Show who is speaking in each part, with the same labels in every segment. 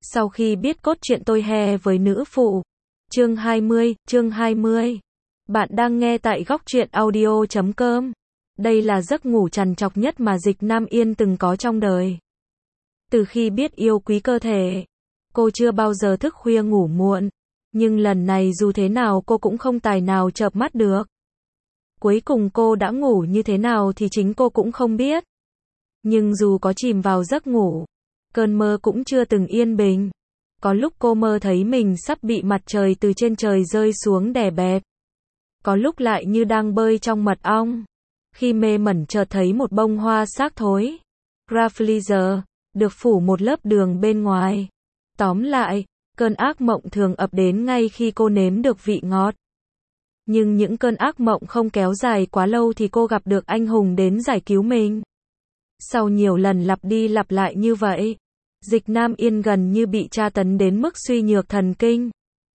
Speaker 1: Sau khi biết cốt truyện tôi hè với nữ phụ. Chương 20. Bạn đang nghe tại góc truyện audio.com. Đây là giấc ngủ trằn trọc nhất mà Dịch Nam Yên từng có trong đời. Từ khi biết yêu quý cơ thể, cô chưa bao giờ thức khuya ngủ muộn. Nhưng lần này dù thế nào cô cũng không tài nào chợp mắt được. Cuối cùng cô đã ngủ như thế nào thì chính cô cũng không biết. Nhưng dù có chìm vào giấc ngủ, cơn mơ cũng chưa từng yên bình. Có lúc cô mơ thấy mình sắp bị mặt trời từ trên trời rơi xuống đè bẹp. Có lúc lại như đang bơi trong mật ong. Khi mê mẩn chợt thấy một bông hoa xác thối, Rafflesia, được phủ một lớp đường bên ngoài. Tóm lại, cơn ác mộng thường ập đến ngay khi cô nếm được vị ngọt. Nhưng những cơn ác mộng không kéo dài quá lâu thì cô gặp được anh hùng đến giải cứu mình. Sau nhiều lần lặp đi lặp lại như vậy, Dịch Nam Yên gần như bị tra tấn đến mức suy nhược thần kinh.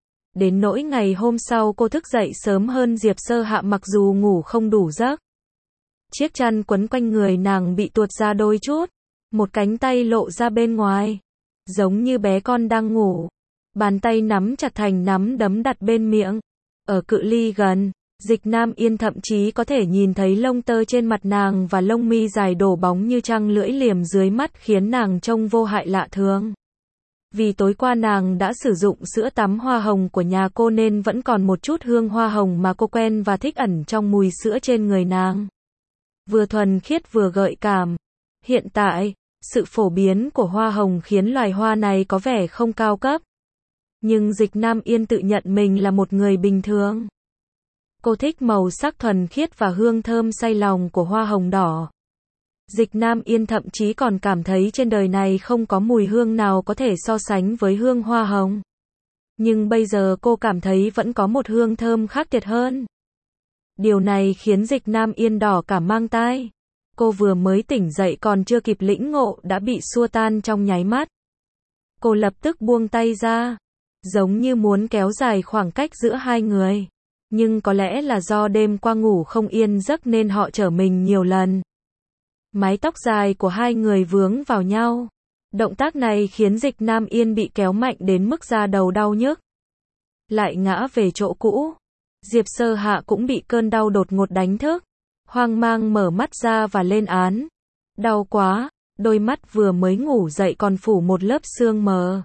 Speaker 1: Đến nỗi ngày hôm sau cô thức dậy sớm hơn Diệp Sơ Hạ mặc dù ngủ không đủ giấc. Chiếc chăn quấn quanh người nàng bị tuột ra đôi chút, một cánh tay lộ ra bên ngoài, giống như bé con đang ngủ. Bàn tay nắm chặt thành nắm đấm đặt bên miệng. Ở cự ly gần, Dịch Nam Yên thậm chí có thể nhìn thấy lông tơ trên mặt nàng và lông mi dài đổ bóng như trăng lưỡi liềm dưới mắt khiến nàng trông vô hại lạ thường. Vì tối qua nàng đã sử dụng sữa tắm hoa hồng của nhà cô nên vẫn còn một chút hương hoa hồng mà cô quen và thích ẩn trong mùi sữa trên người nàng. Vừa thuần khiết vừa gợi cảm. Hiện tại, sự phổ biến của hoa hồng khiến loài hoa này có vẻ không cao cấp. Nhưng Dịch Nam Yên tự nhận mình là một người bình thường. Cô thích màu sắc thuần khiết và hương thơm say lòng của hoa hồng đỏ. Dịch Nam Yên thậm chí còn cảm thấy trên đời này không có mùi hương nào có thể so sánh với hương hoa hồng. Nhưng bây giờ cô cảm thấy vẫn có một hương thơm khác tuyệt hơn. Điều này khiến Dịch Nam Yên đỏ cả mang tai. Cô vừa mới tỉnh dậy còn chưa kịp lĩnh ngộ đã bị xua tan trong nháy mắt. Cô lập tức buông tay ra, giống như muốn kéo dài khoảng cách giữa hai người. Nhưng có lẽ là do đêm qua ngủ không yên giấc nên họ trở mình nhiều lần. Mái tóc dài của hai người vướng vào nhau. Động tác này khiến Dịch Nam Yên bị kéo mạnh đến mức da đầu đau nhức. Lại ngã về chỗ cũ. Diệp Sơ Hạ cũng bị cơn đau đột ngột đánh thức. Hoang mang mở mắt ra và lên án. Đau quá, đôi mắt vừa mới ngủ dậy còn phủ một lớp sương mờ.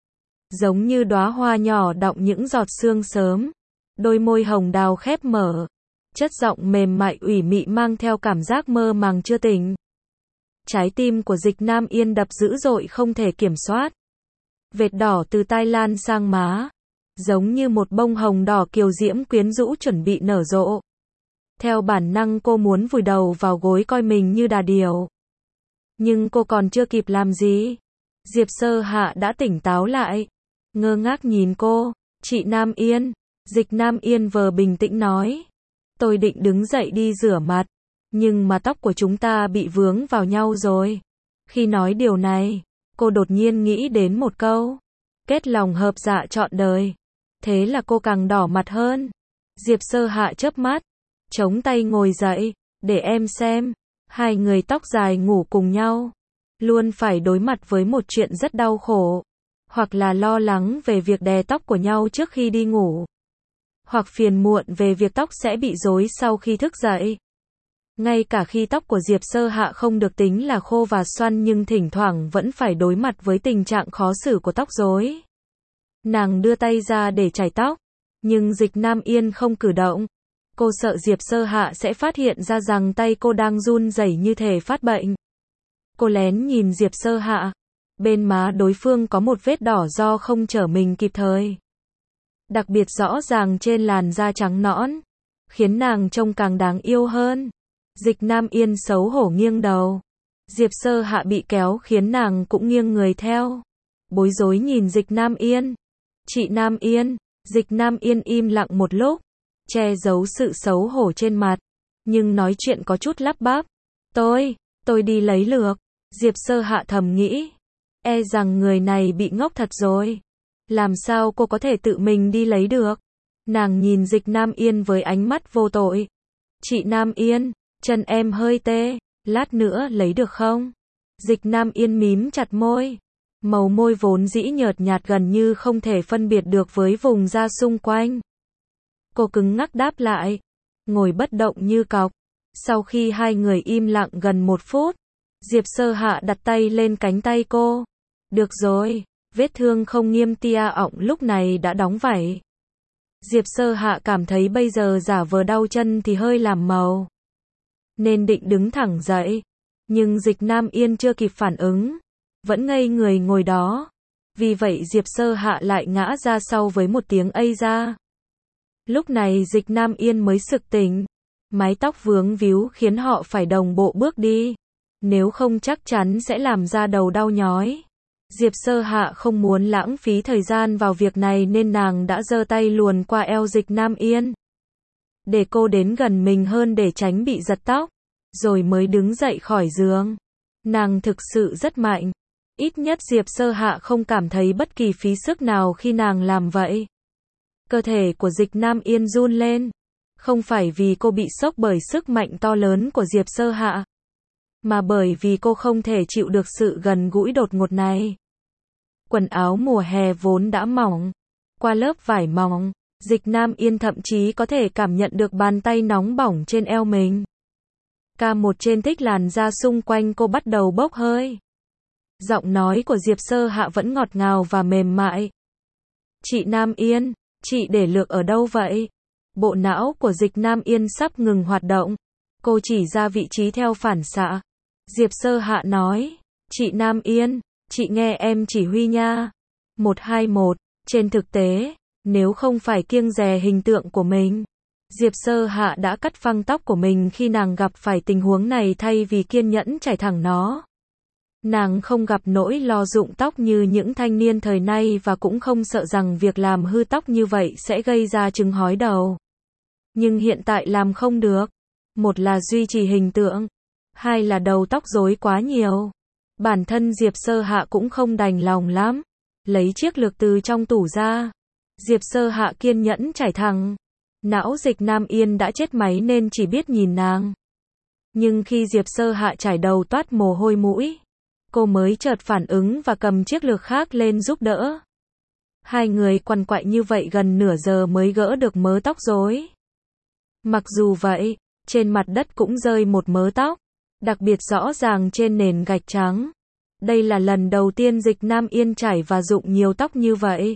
Speaker 1: Giống như đóa hoa nhỏ đọng những giọt sương sớm. Đôi môi hồng đào khép mở. Chất giọng mềm mại ủy mị mang theo cảm giác mơ màng chưa tỉnh. Trái tim của Dịch Nam Yên đập dữ dội không thể kiểm soát. Vệt đỏ từ tai lan sang má. Giống như một bông hồng đỏ kiều diễm quyến rũ chuẩn bị nở rộ. Theo bản năng cô muốn vùi đầu vào gối coi mình như đà điểu. Nhưng cô còn chưa kịp làm gì. Diệp Sơ Hạ đã tỉnh táo lại. Ngơ ngác nhìn cô. Chị Nam Yên. Dịch Nam Yên vờ bình tĩnh nói. Tôi định đứng dậy đi rửa mặt. Nhưng mà tóc của chúng ta bị vướng vào nhau rồi. Khi nói điều này, cô đột nhiên nghĩ đến một câu. Kết lòng hợp dạ trọn đời. Thế là cô càng đỏ mặt hơn. Diệp Sơ Hạ chớp mắt. Chống tay ngồi dậy. Để em xem. Hai người tóc dài ngủ cùng nhau. Luôn phải đối mặt với một chuyện rất đau khổ. Hoặc là lo lắng về việc đè tóc của nhau trước khi đi ngủ. Hoặc phiền muộn về việc tóc sẽ bị rối sau khi thức dậy. Ngay cả khi tóc của Diệp Sơ Hạ không được tính là khô và xoăn nhưng thỉnh thoảng vẫn phải đối mặt với tình trạng khó xử của tóc rối. Nàng đưa tay ra để chải tóc, nhưng Dịch Nam Yên không cử động. Cô sợ Diệp Sơ Hạ sẽ phát hiện ra rằng tay cô đang run rẩy như thể phát bệnh. Cô lén nhìn Diệp Sơ Hạ. Bên má đối phương có một vết đỏ do không trở mình kịp thời. Đặc biệt rõ ràng trên làn da trắng nõn, khiến nàng trông càng đáng yêu hơn. Dịch Nam Yên xấu hổ nghiêng đầu. Diệp Sơ Hạ bị kéo khiến nàng cũng nghiêng người theo. Bối rối nhìn Dịch Nam Yên. Chị Nam Yên. Dịch Nam Yên im lặng một lúc, che giấu sự xấu hổ trên mặt, nhưng nói chuyện có chút lắp bắp. Tôi đi lấy lược. Diệp Sơ Hạ thầm nghĩ. E rằng người này bị ngốc thật rồi. Làm sao cô có thể tự mình đi lấy được? Nàng nhìn Dịch Nam Yên với ánh mắt vô tội. Chị Nam Yên, chân em hơi tê, lát nữa lấy được không? Dịch Nam Yên mím chặt môi. Màu môi vốn dĩ nhợt nhạt gần như không thể phân biệt được với vùng da xung quanh. Cô cứng ngắc đáp lại, ngồi bất động như cọc. Sau khi hai người im lặng gần 1 phút, Diệp Sơ Hạ đặt tay lên cánh tay cô. Được rồi, vết thương không nghiêm. Tia ọng lúc này đã đóng vảy. Diệp Sơ Hạ cảm thấy bây giờ giả vờ đau chân thì hơi làm màu, nên định đứng thẳng dậy. Nhưng Dịch Nam Yên chưa kịp phản ứng, vẫn ngây người ngồi đó. Vì vậy Diệp Sơ Hạ lại ngã ra sau với một tiếng ây ra. Lúc này Dịch Nam Yên mới sực tỉnh. Mái tóc vướng víu khiến họ phải đồng bộ bước đi. Nếu không chắc chắn sẽ làm da đầu đau nhói. Diệp Sơ Hạ không muốn lãng phí thời gian vào việc này nên nàng đã giơ tay luồn qua eo Dịch Nam Yên, để cô đến gần mình hơn để tránh bị giật tóc, rồi mới đứng dậy khỏi giường. Nàng thực sự rất mạnh. Ít nhất Diệp Sơ Hạ không cảm thấy bất kỳ phí sức nào khi nàng làm vậy. Cơ thể của Dịch Nam Yên run lên. Không phải vì cô bị sốc bởi sức mạnh to lớn của Diệp Sơ Hạ, mà bởi vì cô không thể chịu được sự gần gũi đột ngột này. Quần áo mùa hè vốn đã mỏng, qua lớp vải mỏng, Dịch Nam Yên thậm chí có thể cảm nhận được bàn tay nóng bỏng trên eo mình. K1 trên thích làn da xung quanh cô bắt đầu bốc hơi. Giọng nói của Diệp Sơ Hạ vẫn ngọt ngào và mềm mại. Chị Nam Yên, chị để lược ở đâu vậy? Bộ não của Dịch Nam Yên sắp ngừng hoạt động. Cô chỉ ra vị trí theo phản xạ. Diệp Sơ Hạ nói, chị Nam Yên, chị nghe em chỉ huy nha. 121, trên thực tế, nếu không phải kiêng dè hình tượng của mình, Diệp Sơ Hạ đã cắt phăng tóc của mình khi nàng gặp phải tình huống này thay vì kiên nhẫn chải thẳng nó. Nàng không gặp nỗi lo rụng tóc như những thanh niên thời nay và cũng không sợ rằng việc làm hư tóc như vậy sẽ gây ra chứng hói đầu. Nhưng hiện tại làm không được. Một là duy trì hình tượng, hai là đầu tóc rối quá nhiều. Bản thân Diệp Sơ Hạ cũng không đành lòng lắm. Lấy chiếc lược từ trong tủ ra, Diệp Sơ Hạ kiên nhẫn chải thẳng. Não Dịch Nam Yên đã chết máy nên chỉ biết nhìn nàng. Nhưng khi Diệp Sơ Hạ chải đầu toát mồ hôi mũi, cô mới chợt phản ứng và cầm chiếc lược khác lên giúp đỡ. Hai người quằn quại như vậy gần nửa giờ mới gỡ được mớ tóc rối. Mặc dù vậy, trên mặt đất cũng rơi một mớ tóc, đặc biệt rõ ràng trên nền gạch trắng. Đây là lần đầu tiên Dịch Nam Yên chải và rụng nhiều tóc như vậy.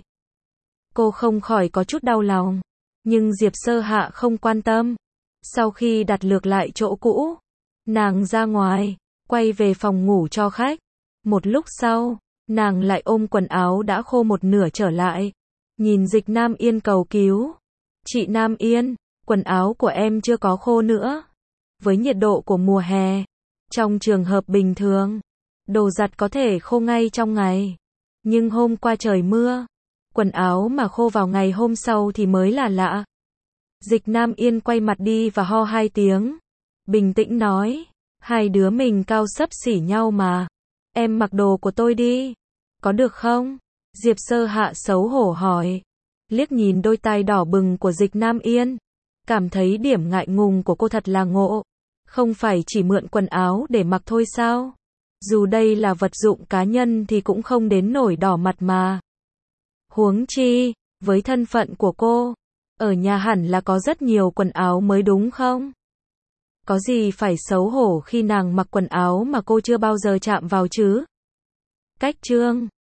Speaker 1: Cô không khỏi có chút đau lòng, nhưng Diệp Sơ Hạ không quan tâm. Sau khi đặt lược lại chỗ cũ, nàng ra ngoài, quay về phòng ngủ cho khách. Một lúc sau, nàng lại ôm quần áo đã khô một nửa trở lại, nhìn Dịch Nam Yên cầu cứu. Chị Nam Yên, quần áo của em chưa có khô nữa. Với nhiệt độ của mùa hè, trong trường hợp bình thường, đồ giặt có thể khô ngay trong ngày. Nhưng hôm qua trời mưa, quần áo mà khô vào ngày hôm sau thì mới là lạ. Dịch Nam Yên quay mặt đi và ho 2 tiếng. Bình tĩnh nói, hai đứa mình cao xấp xỉ nhau mà. Em mặc đồ của tôi đi. Có được không? Diệp Sơ Hạ xấu hổ hỏi. Liếc nhìn đôi tai đỏ bừng của Dịch Nam Yên, cảm thấy điểm ngại ngùng của cô thật là ngộ. Không phải chỉ mượn quần áo để mặc thôi sao? Dù đây là vật dụng cá nhân thì cũng không đến nổi đỏ mặt mà. Huống chi, với thân phận của cô, ở nhà hẳn là có rất nhiều quần áo mới đúng không? Có gì phải xấu hổ khi nàng mặc quần áo mà cô chưa bao giờ chạm vào chứ? Cách chương